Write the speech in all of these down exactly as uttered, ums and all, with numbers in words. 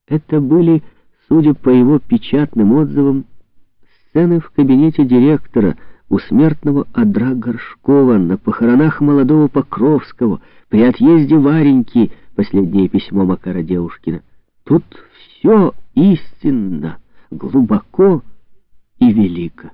Это были, судя по его печатным отзывам, сцены в кабинете директора у смертного одра Горшкова, на похоронах молодого Покровского, при отъезде Вареньки, последнее письмо Макара Девушкина. Тут все истинно, глубоко и велико.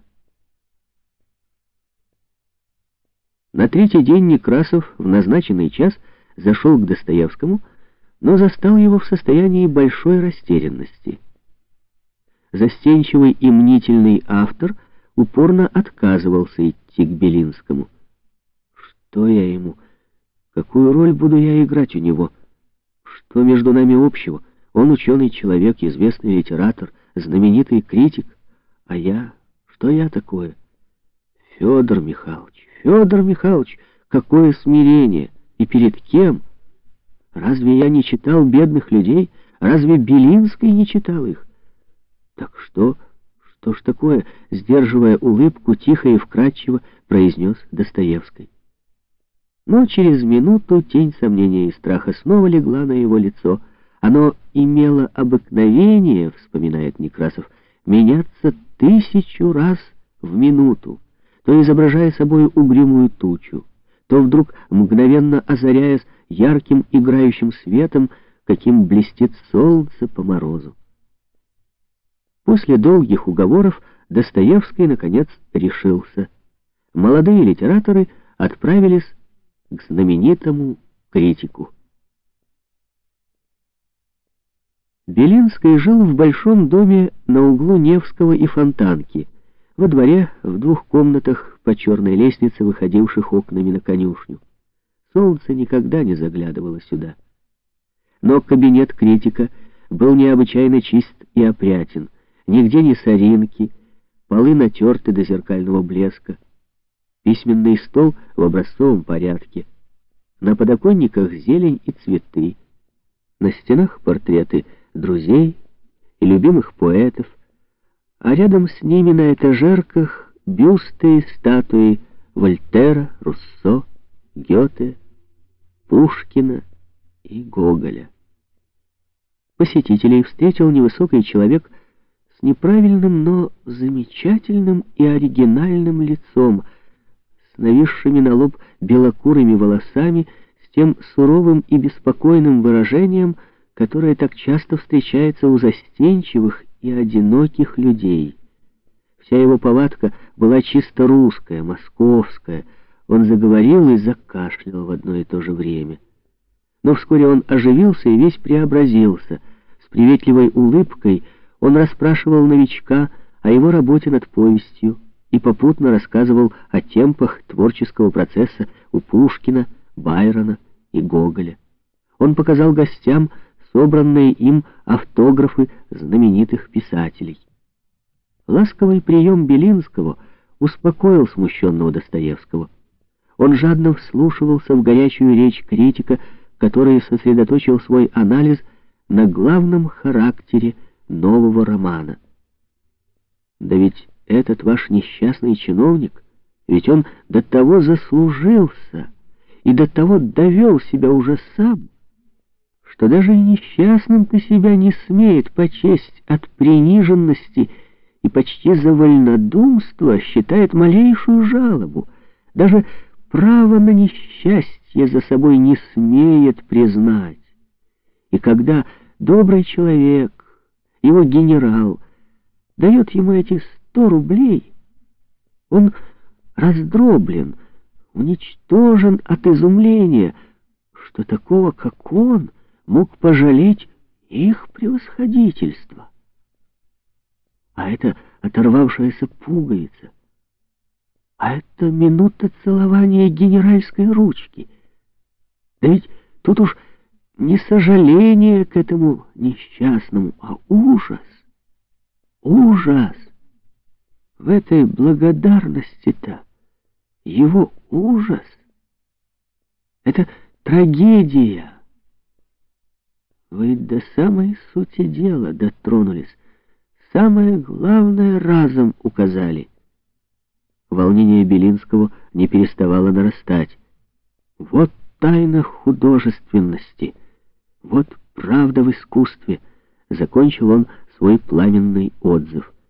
На третий день Некрасов в назначенный час зашел к Достоевскому, но застал его в состоянии большой растерянности. Застенчивый и мнительный автор упорно отказывался идти к Белинскому. Что я ему? Какую роль буду я играть у него? Что между нами общего? Он ученый человек, известный литератор, знаменитый критик. А я? Что я такое? Федор Михайлович, Федор Михайлович, какое смирение! И перед кем? Разве я не читал бедных людей? Разве Белинский не читал их? Так что, что ж такое, сдерживая улыбку, тихо и вкрадчиво произнес Достоевский. Но через минуту тень сомнения и страха снова легла на его лицо. Оно имело обыкновение, вспоминает Некрасов, меняться тысячу раз в минуту, то изображая собой угрюмую тучу, то вдруг мгновенно озаряясь ярким играющим светом, каким блестит солнце по морозу. После долгих уговоров Достоевский, наконец, решился. Молодые литераторы отправились к знаменитому критику. Белинский жил в большом доме на углу Невского и Фонтанки, во дворе в двух комнатах по черной лестнице, выходивших окнами на конюшню. Солнце никогда не заглядывало сюда. Но кабинет критика был необычайно чист и опрятен. Нигде не соринки, полы натерты до зеркального блеска. Письменный стол в образцовом порядке. На подоконниках зелень и цветы. На стенах портреты друзей и любимых поэтов, а рядом с ними на этажерках бюсты и статуи Вольтера, Руссо, Гёте, Пушкина и Гоголя. Посетителей встретил невысокий человек с неправильным, но замечательным и оригинальным лицом, с нависшими на лоб белокурыми волосами, с тем суровым и беспокойным выражением, которое так часто встречается у застенчивых и одиноких людей. Вся его повадка была чисто русская, московская. Он заговорил и закашлял в одно и то же время. Но вскоре он оживился и весь преобразился. С приветливой улыбкой он расспрашивал новичка о его работе над повестью и попутно рассказывал о темпах творческого процесса у Пушкина, Байрона и Гоголя. Он показал гостям собранные им автографы знаменитых писателей. Ласковый прием Белинского успокоил смущенного Достоевского. Он жадно вслушивался в горячую речь критика, который сосредоточил свой анализ на главном характере нового романа. Да ведь этот ваш несчастный чиновник, ведь он до того заслужился и до того довел себя уже сам, что даже и несчастным-то себя не смеет почесть от приниженности и почти за вольнодумство считает малейшую жалобу, даже право на несчастье за собой не смеет признать. И когда добрый человек, его генерал, дает ему эти сто рублей, он раздроблен, уничтожен от изумления, что такого, как он, мог пожалеть их превосходительство. А это оторвавшаяся пуговица, а это минута целования генеральской ручки. Да ведь тут уж не сожаление к этому несчастному, а ужас. Ужас. В этой благодарности-то его ужас. Это трагедия. Вы до самой сути дела дотронулись, самое главное разом указали. Волнение Белинского не переставало нарастать. Вот тайна художественности, вот правда в искусстве, закончил он свой пламенный отзыв.